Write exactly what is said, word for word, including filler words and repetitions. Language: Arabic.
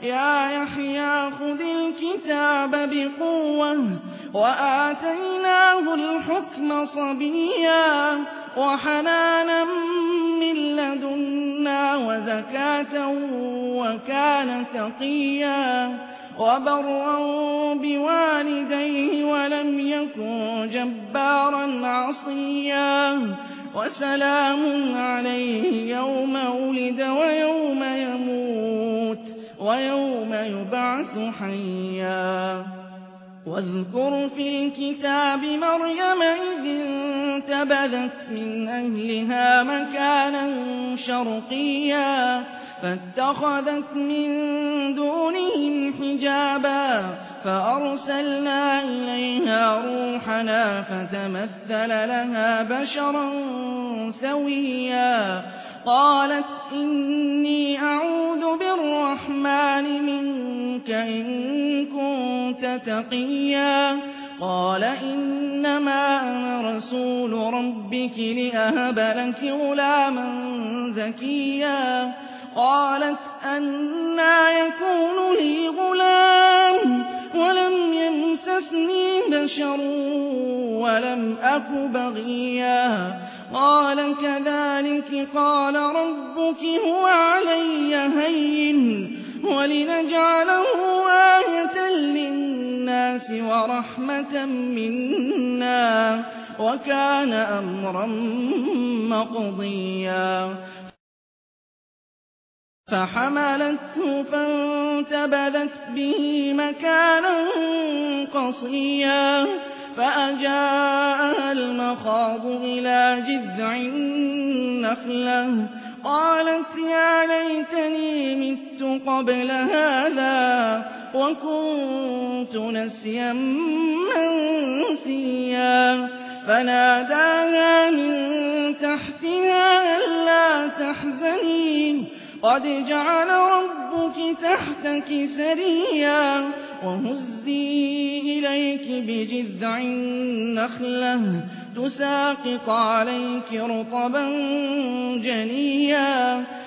يا يحيى خذ الكتاب بقوة وآتيناه الحكم صبيا وحنانا من لدنا وزكاة وكان تقيا وبرا بوالديه ولم يكن جبارا عصيا وسلام عليه يوم ولد ويوم يموت ويوم يبعث حيا واذكر في الكتاب مريم إذ انتبذت من أهلها مكانا شرقيا فاتخذت من دونهم حجابا فأرسلنا إليها روحنا فتمثل لها بشرا سويا قالت إني أعوذ بالرحمن منك إن كنت تقيا قال إنما أنا رسول ربك لأهب لك غلاما زكيا قالت أنى يكون لي غلام ولم يمسسني بشر ولم أك بغيا قال كذلك قال ربك هو علي هين ولنجعله آية للناس ورحمة منا وكان أمرا مقضيا فحملته فانتبذت به مكانا قصيا فأجاءها المخاض إلى جذع النخلة قالت يا ليتني مت قبل هذا وكنت نسيا منسيا فناداها من تحتها ألا تحزني قد جعل ربك تحتك سريا وهزي إليك بجذع النخلة تساقط عليك رطبا جنيا